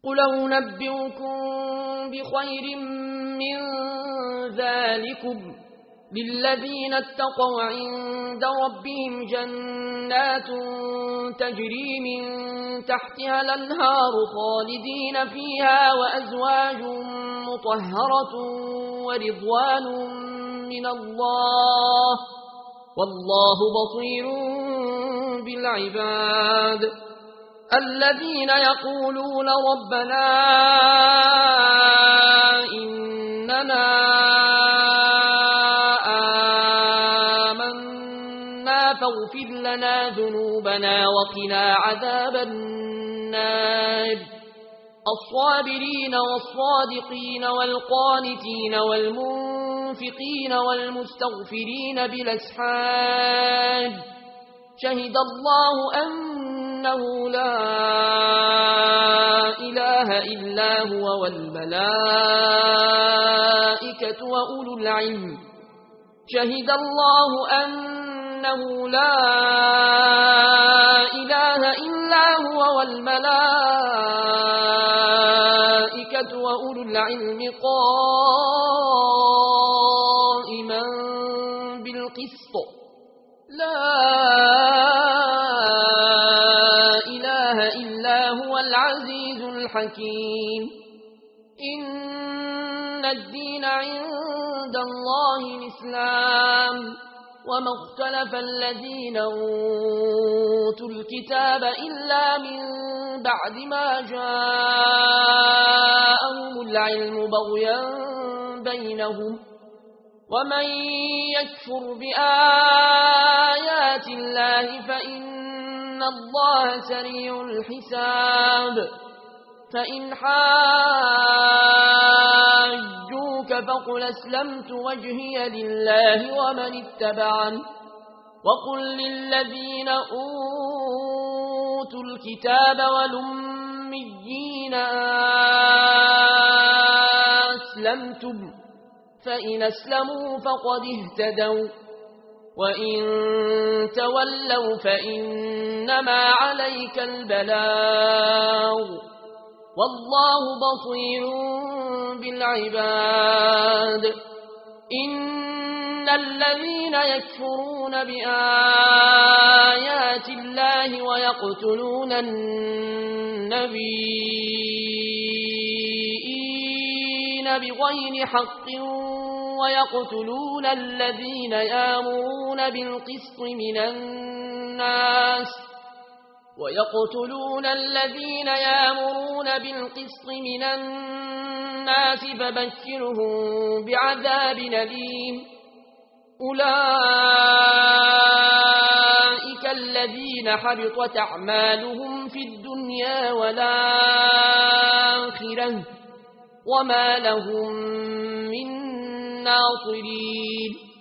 قل أنبئكم بخير من ذلكم للذين اتقوا عند ربهم جنات تجري من تحتها الأنهار خالدين فيها وأزواج مطهرة ورضوان من الله والله بصير بالعباد الذين يقولون ربنا إننا آمنا فاغفر لنا ذنوبنا وقنا عذاب النار الصابرين والصادقين والقانتين والمنفقين والمستغفرين بالأسحار شهد الله أنه لا إله إلا هو والملائكة وأولو العلم شهد الله أنه لا إله إلا هو والملائكة وأولو العلم قائما بالقسط لا إله إلا هو العزيز الحكيم إن الدين عند الله الإسلام وما اختلف الذين أوتوا الكتاب إلا من بعد ما جاءهم العلم بغيا بينهم ومن يكفر بآيات الله فإن الله سريع الحساب فإن حاجوك فقل أسلمت وجهي لله ومن اتبعن وقل للذين أوتوا الكتاب والأميين أسلمتم فإن أسلموا فقد اهتدوا وإن تولوا فإنما عليك البلاغ والله بصير بالعباد إن الذين يكفرون بآيات الله ويقتلون النبيين بغير حق ويقتلون الذين يأمرون بالقسط من الناس فبشرهم بعذاب أليم أولئك الذين حبطت أعمالهم في الدنيا والآخرة وما لهم من ناصرين